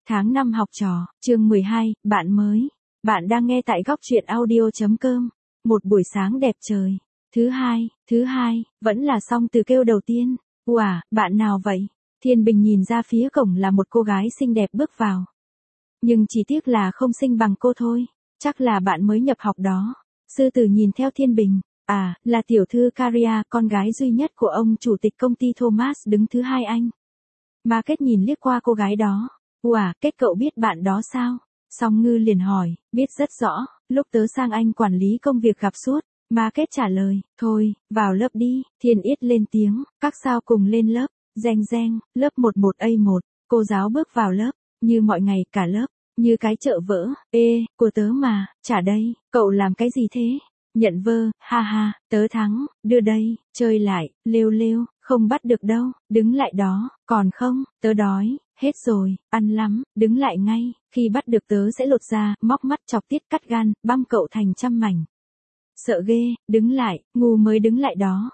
Tháng 5 học trò, chương 12, bạn mới. Bạn đang nghe tại góc truyện audio.com. Một buổi sáng đẹp trời. Thứ hai, vẫn là song từ kêu đầu tiên. Wow, bạn nào vậy? Thiên Bình nhìn ra phía cổng là một cô gái xinh đẹp bước vào. Nhưng chỉ tiếc là không xinh bằng cô thôi. Chắc là bạn mới nhập học đó. Sư tử nhìn theo Thiên Bình. À, là tiểu thư Caria, con gái duy nhất của ông chủ tịch công ty Thomas đứng thứ hai anh. Market nhìn liếc qua cô gái đó. Wow, Kết cậu biết bạn đó sao? Song Ngư liền hỏi, biết rất rõ, lúc tớ sang anh quản lý công việc gặp suốt. Market trả lời, thôi, vào lớp đi. Thiên Yết lên tiếng, các sao cùng lên lớp. Reng reng, lớp 11A1, cô giáo bước vào lớp, như mọi ngày cả lớp, như cái chợ vỡ. Ê, của tớ mà, trả đây, cậu làm cái gì thế? Nhận vơ, ha ha, tớ thắng, đưa đây, chơi lại, lêu lêu, không bắt được đâu, đứng lại đó, còn không, tớ đói, hết rồi, ăn lắm, đứng lại ngay, khi bắt được tớ sẽ lột ra, móc mắt chọc tiết cắt gan, băm cậu thành trăm mảnh. Sợ ghê, đứng lại, ngu mới đứng lại đó.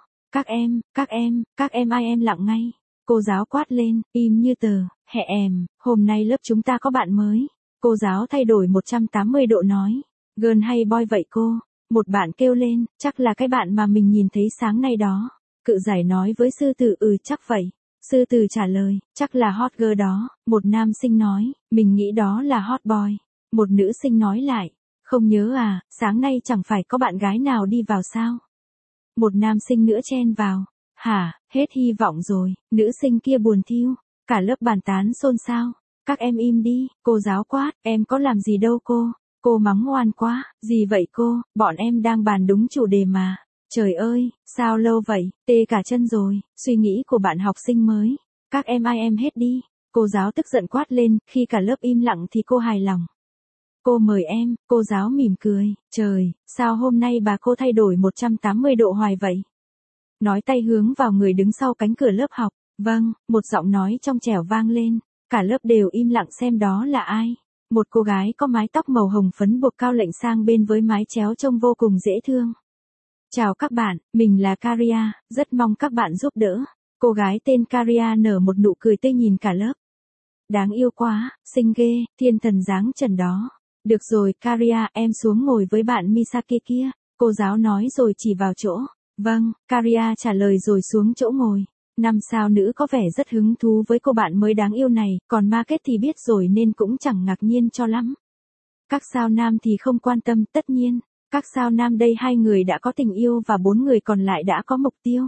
Các em ai em lặng ngay. Cô giáo quát lên, im như tờ, hẹ em, hôm nay lớp chúng ta có bạn mới. Cô giáo thay đổi 180 độ nói, girl hay boy vậy cô? Một bạn kêu lên, chắc là cái bạn mà mình nhìn thấy sáng nay đó. Cự giải nói với sư tử, chắc vậy. Sư tử trả lời, chắc là hot girl đó. Một nam sinh nói, mình nghĩ đó là hot boy. Một nữ sinh nói lại, không nhớ à, sáng nay chẳng phải có bạn gái nào đi vào sao? Một nam sinh nữa chen vào, hả, hết hy vọng rồi, nữ sinh kia buồn thiu. Cả lớp bàn tán xôn xao. Các em im đi, cô giáo quát, em có làm gì đâu cô. Cô mắng ngoan quá, gì vậy cô, bọn em đang bàn đúng chủ đề mà. Trời ơi, sao lâu vậy, tê cả chân rồi, suy nghĩ của bạn học sinh mới. Các em ai em hết đi. Cô giáo tức giận quát lên, khi cả lớp im lặng thì cô hài lòng. Cô mời em, cô giáo mỉm cười, trời, sao hôm nay bà cô thay đổi 180 độ hoài vậy? Nói tay hướng vào người đứng sau cánh cửa lớp học, vâng, một giọng nói trong trẻo vang lên, cả lớp đều im lặng xem đó là ai. Một cô gái có mái tóc màu hồng phấn buộc cao lệnh sang bên với mái chéo trông vô cùng dễ thương. Chào các bạn, mình là Caria, rất mong các bạn giúp đỡ. Cô gái tên Caria nở một nụ cười tươi nhìn cả lớp. Đáng yêu quá, xinh ghê, thiên thần dáng trần đó. Được rồi, Caria, em xuống ngồi với bạn Misaki kia. Cô giáo nói rồi chỉ vào chỗ. Vâng, Caria trả lời rồi xuống chỗ ngồi. Năm sao nữ có vẻ rất hứng thú với cô bạn mới đáng yêu này, còn Market thì biết rồi nên cũng chẳng ngạc nhiên cho lắm. Các sao nam thì không quan tâm, tất nhiên. Các sao nam đây 2 người đã có tình yêu và 4 người còn lại đã có mục tiêu.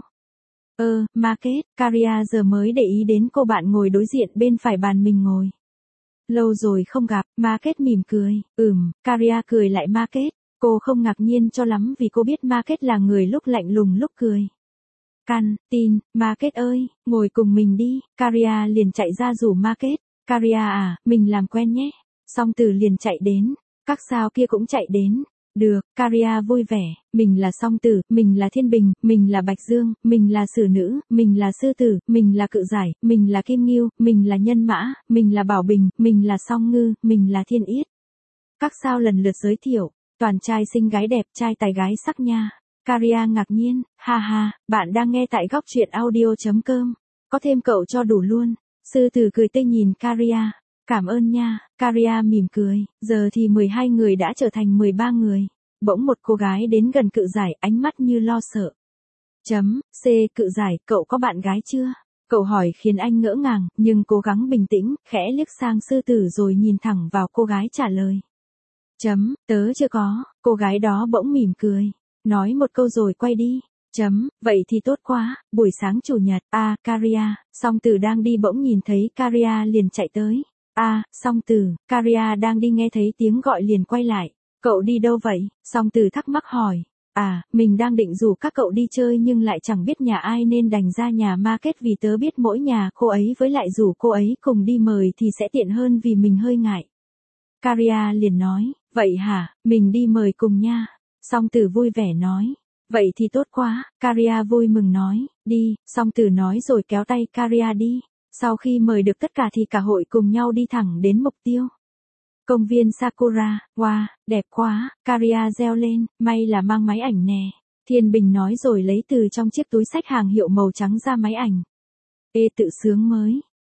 Market, Caria giờ mới để ý đến cô bạn ngồi đối diện bên phải bàn mình ngồi. Lâu rồi không gặp, Market mỉm cười, Caria cười lại Market. Cô không ngạc nhiên cho lắm vì cô biết Market là người lúc lạnh lùng lúc cười. Tin, Market ơi, ngồi cùng mình đi. Caria liền chạy ra rủ Market. Caria à, mình làm quen nhé. Song Tử liền chạy đến. Các sao kia cũng chạy đến. Được, Caria vui vẻ, mình là Song Tử, mình là Thiên Bình, mình là Bạch Dương, mình là Sử Nữ, mình là Sư Tử, mình là Cự Giải, mình là Kim Ngưu, mình là Nhân Mã, mình là Bảo Bình, mình là Song Ngư, mình là Thiên Yết. Các sao lần lượt giới thiệu, toàn trai xinh gái đẹp, trai tài gái sắc nha. Caria ngạc nhiên, ha ha, bạn đang nghe tại góc truyện audio.com. Có thêm cậu cho đủ luôn. Sư Tử cười tươi nhìn Caria. Cảm ơn nha, Caria mỉm cười, giờ thì 12 người đã trở thành 13 người. Bỗng một cô gái đến gần Cự Giải, ánh mắt như lo sợ. Cự Giải, cậu có bạn gái chưa? Cậu hỏi khiến anh ngỡ ngàng, nhưng cố gắng bình tĩnh, khẽ liếc sang Sư Tử rồi nhìn thẳng vào cô gái trả lời. Tớ chưa có, cô gái đó bỗng mỉm cười, nói một câu rồi quay đi. Vậy thì tốt quá, buổi sáng chủ nhật, Caria, Song Tử đang đi bỗng nhìn thấy Caria liền chạy tới. Song Tử, Caria đang đi nghe thấy tiếng gọi liền quay lại. Cậu đi đâu vậy? Song Tử thắc mắc hỏi. Mình đang định rủ các cậu đi chơi nhưng lại chẳng biết nhà ai nên đành ra nhà Market vì tớ biết mỗi nhà cô ấy với lại rủ cô ấy cùng đi mời thì sẽ tiện hơn vì mình hơi ngại. Caria liền nói, vậy hả, mình đi mời cùng nha. Song Tử vui vẻ nói. Vậy thì tốt quá, Caria vui mừng nói, đi, Song Tử nói rồi kéo tay Caria đi. Sau khi mời được tất cả thì cả hội cùng nhau đi thẳng đến mục tiêu. Công viên Sakura, wow, đẹp quá, Caria reo lên, may là mang máy ảnh nè. Thiên Bình nói rồi lấy từ trong chiếc túi xách hàng hiệu màu trắng ra máy ảnh. Tự sướng mới.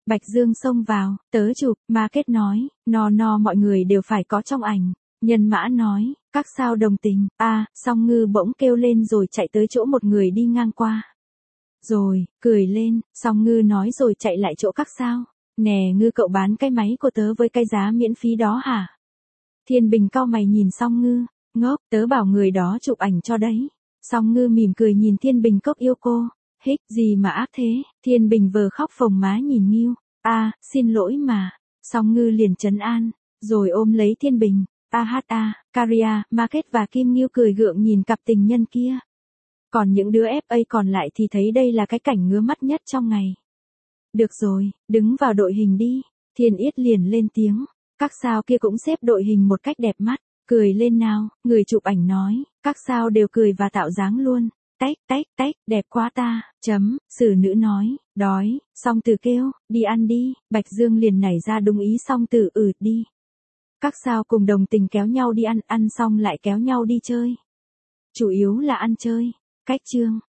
Bạch Dương xông vào, tớ chụp, market nói, no mọi người đều phải có trong ảnh. Nhân Mã nói, các sao đồng tình, Song Ngư bỗng kêu lên rồi chạy tới chỗ một người đi ngang qua. Rồi, cười lên, Song Ngư nói rồi chạy lại chỗ các sao. Nè Ngư cậu bán cái máy của tớ với cái giá miễn phí đó hả? Thiên Bình cau mày nhìn Song Ngư, ngốc, tớ bảo người đó chụp ảnh cho đấy. Song Ngư mỉm cười nhìn Thiên Bình cốc yêu cô, hích gì mà ác thế, Thiên Bình vờ khóc phồng má nhìn Ngưu, xin lỗi mà. Song Ngư liền trấn an, rồi ôm lấy Thiên Bình, Caria, Market và Kim Ngưu cười gượng nhìn cặp tình nhân kia. Còn những đứa FA còn lại thì thấy đây là cái cảnh ngứa mắt nhất trong ngày. Được rồi, đứng vào đội hình đi, Thiên Yết liền lên tiếng, các sao kia cũng xếp đội hình một cách đẹp mắt, cười lên nào, người chụp ảnh nói, các sao đều cười và tạo dáng luôn, tách, đẹp quá ta, Sử nữ nói, đói, Song Tử kêu, đi ăn đi, Bạch Dương liền nảy ra đúng ý Song Tử đi. Các sao cùng đồng tình kéo nhau đi ăn xong lại kéo nhau đi chơi. Chủ yếu là ăn chơi, cách chương.